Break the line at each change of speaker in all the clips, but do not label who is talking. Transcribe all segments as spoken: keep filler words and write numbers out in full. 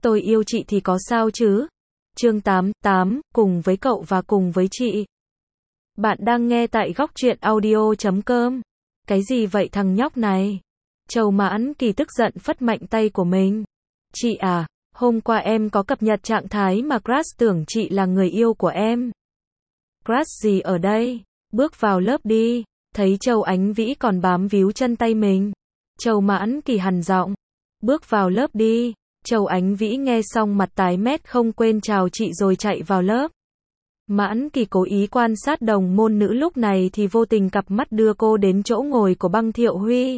Tôi yêu chị thì có sao chứ? Chương tám, tám, cùng với cậu và cùng với chị. Bạn đang nghe tại góc truyện audio chấm com. Cái gì vậy thằng nhóc này? Châu Mãn Kỳ tức giận phất mạnh tay của mình. Chị à, hôm qua em có cập nhật trạng thái mà crush tưởng chị là người yêu của em. Crush gì ở đây? Bước vào lớp đi. Thấy Châu Ánh Vĩ còn bám víu chân tay mình. Châu Mãn Kỳ hằn giọng. Bước vào lớp đi. Châu Ánh Vĩ nghe xong mặt tái mét không quên chào chị rồi chạy vào lớp. Mãn Kỳ cố ý quan sát đồng môn nữ lúc này thì vô tình cặp mắt đưa cô đến chỗ ngồi của Băng Thiệu Huy.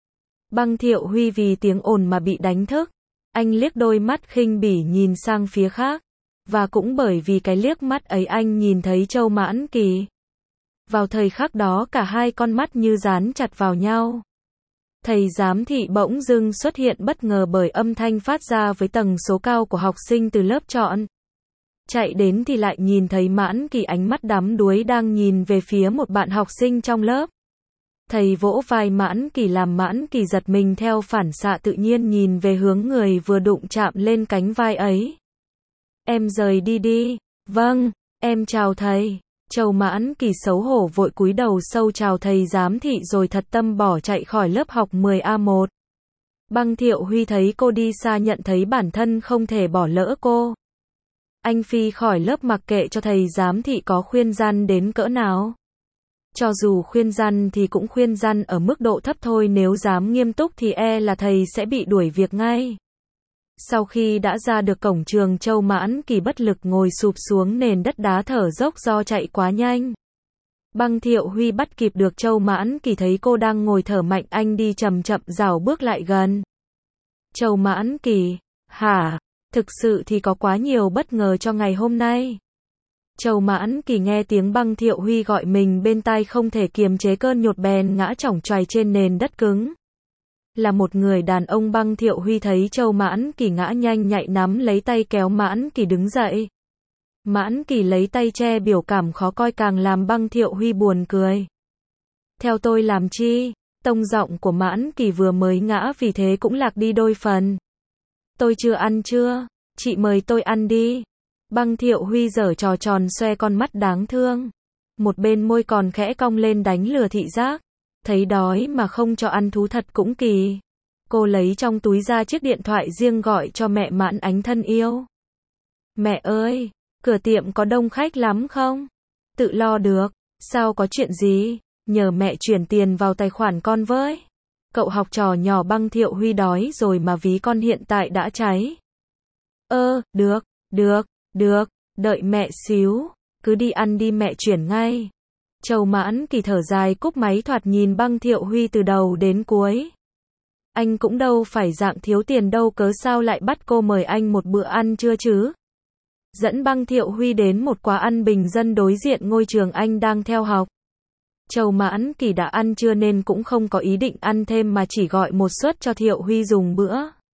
Băng Thiệu Huy vì tiếng ồn mà bị đánh thức. Anh liếc đôi mắt khinh bỉ nhìn sang phía khác. Và cũng bởi vì cái liếc mắt ấy anh nhìn thấy Châu Mãn Kỳ. Vào thời khắc đó cả hai con mắt như dán chặt vào nhau. Thầy giám thị bỗng dưng xuất hiện bất ngờ bởi âm thanh phát ra với tần số cao của học sinh từ lớp chọn. Chạy đến thì lại nhìn thấy Mãn Kỳ ánh mắt đắm đuối đang nhìn về phía một bạn học sinh trong lớp. Thầy vỗ vai Mãn Kỳ làm Mãn Kỳ giật mình theo phản xạ tự nhiên nhìn về hướng người vừa đụng chạm lên cánh vai ấy. Em rời đi đi. Vâng, em chào thầy. Châu Mãn Kỳ xấu hổ vội cúi đầu sâu chào thầy giám thị rồi thật tâm bỏ chạy khỏi lớp học mười A một. Băng Thiệu Huy thấy cô đi xa nhận thấy bản thân không thể bỏ lỡ cô. Anh phi khỏi lớp mặc kệ cho thầy giám thị có khuyên răn đến cỡ nào. Cho dù khuyên răn thì cũng khuyên răn ở mức độ thấp thôi, nếu dám nghiêm túc thì e là thầy sẽ bị đuổi việc ngay. Sau khi đã ra được cổng trường, Châu Mãn Kỳ bất lực ngồi sụp xuống nền đất đá thở dốc do chạy quá nhanh. Băng Thiệu Huy bắt kịp được Châu Mãn Kỳ thấy cô đang ngồi thở mạnh, anh đi chậm chậm rảo bước lại gần. Châu Mãn Kỳ, hả? Thực sự thì có quá nhiều bất ngờ cho ngày hôm nay. Châu Mãn Kỳ nghe tiếng Băng Thiệu Huy gọi mình bên tai không thể kiềm chế cơn nhột bèn ngã chỏng choài trên nền đất cứng. Là một người đàn ông, Băng Thiệu Huy thấy Châu Mãn Kỳ ngã nhanh nhạy nắm lấy tay kéo Mãn Kỳ đứng dậy. Mãn Kỳ lấy tay che biểu cảm khó coi càng làm Băng Thiệu Huy buồn cười. Theo tôi làm chi? Tông giọng của Mãn Kỳ vừa mới ngã vì thế cũng lạc đi đôi phần. Tôi chưa ăn chưa? Chị mời tôi ăn đi. Băng Thiệu Huy giở trò tròn xoe con mắt đáng thương. Một bên môi còn khẽ cong lên đánh lừa thị giác. Thấy đói mà không cho ăn thú thật cũng kỳ. Cô lấy trong túi ra chiếc điện thoại riêng gọi cho mẹ Mãn Ánh thân yêu. Mẹ ơi, cửa tiệm có đông khách lắm không? Tự lo được. Sao có chuyện gì? Nhờ mẹ chuyển tiền vào tài khoản con với. Cậu học trò nhỏ Băng Thiệu Huy đói rồi mà ví con hiện tại đã cháy. Ơ, được, được, được, đợi mẹ xíu. Cứ đi ăn đi mẹ chuyển ngay. Châu Mãn Kỳ thở dài cúp máy, thoạt nhìn Băng Thiệu Huy từ đầu đến cuối. Anh cũng đâu phải dạng thiếu tiền đâu, cớ sao lại bắt cô mời anh một bữa ăn trưa chứ? Dẫn Băng Thiệu Huy đến một quán ăn bình dân đối diện ngôi trường anh đang theo học. Châu Mãn Kỳ đã ăn trưa nên cũng không có ý định ăn thêm mà chỉ gọi một suất cho Thiệu Huy dùng bữa.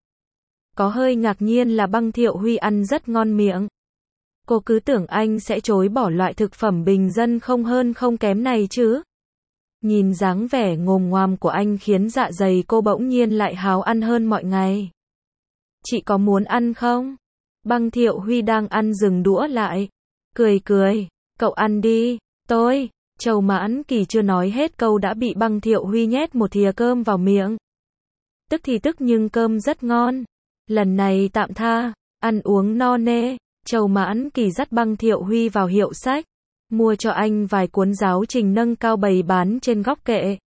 Có hơi ngạc nhiên là Băng Thiệu Huy ăn rất ngon miệng. Cô cứ tưởng anh sẽ chối bỏ loại thực phẩm bình dân không hơn không kém này chứ. Nhìn dáng vẻ ngồm ngoàm của anh khiến dạ dày cô bỗng nhiên lại háo ăn hơn mọi ngày. Chị có muốn ăn không? Băng Thiệu Huy đang ăn dừng đũa lại. Cười cười, cậu ăn đi, tôi. Châu Mãn Kỳ chưa nói hết câu đã bị Băng Thiệu Huy nhét một thìa cơm vào miệng. Tức thì tức nhưng cơm rất ngon. Lần này tạm tha, ăn uống no nê. Châu Mãn Kỳ dắt Băng Thiệu Huy vào hiệu sách, mua cho anh vài cuốn giáo trình nâng cao bày bán trên góc kệ.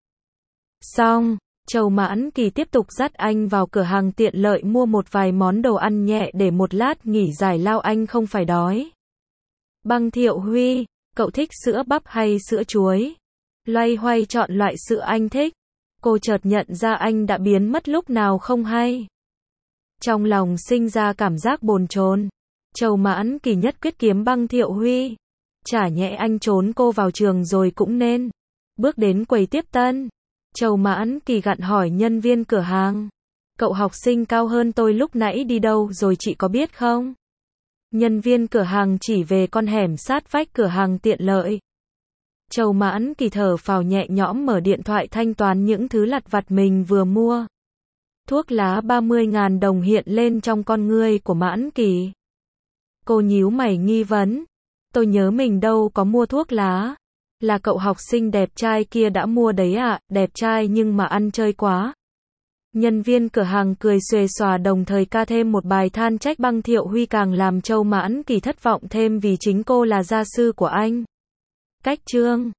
Xong, Châu Mãn Kỳ tiếp tục dắt anh vào cửa hàng tiện lợi mua một vài món đồ ăn nhẹ để một lát nghỉ giải lao anh không phải đói. Băng Thiệu Huy, cậu thích sữa bắp hay sữa chuối? Loay hoay chọn loại sữa anh thích. Cô chợt nhận ra anh đã biến mất lúc nào không hay. Trong lòng sinh ra cảm giác bồn chồn. Châu Mãn Kỳ nhất quyết kiếm Băng Thiệu Huy. Chả nhẽ anh trốn cô vào trường rồi cũng nên. Bước đến quầy tiếp tân. Châu Mãn Kỳ gặn hỏi nhân viên cửa hàng. Cậu học sinh cao hơn tôi lúc nãy đi đâu rồi chị có biết không? Nhân viên cửa hàng chỉ về con hẻm sát vách cửa hàng tiện lợi. Châu Mãn Kỳ thở phào nhẹ nhõm mở điện thoại thanh toán những thứ lặt vặt mình vừa mua. Thuốc lá ba mươi ngàn đồng hiện lên trong con ngươi của Mãn Kỳ. Cô nhíu mày nghi vấn. Tôi nhớ mình đâu có mua thuốc lá. Là cậu học sinh đẹp trai kia đã mua đấy ạ, đẹp trai nhưng mà ăn chơi quá. Nhân viên cửa hàng cười xuề xòa đồng thời ca thêm một bài than trách Băng Thiệu Huy, càng làm Châu Mãn Kỳ thất vọng thêm vì chính cô là gia sư của anh. Cách chương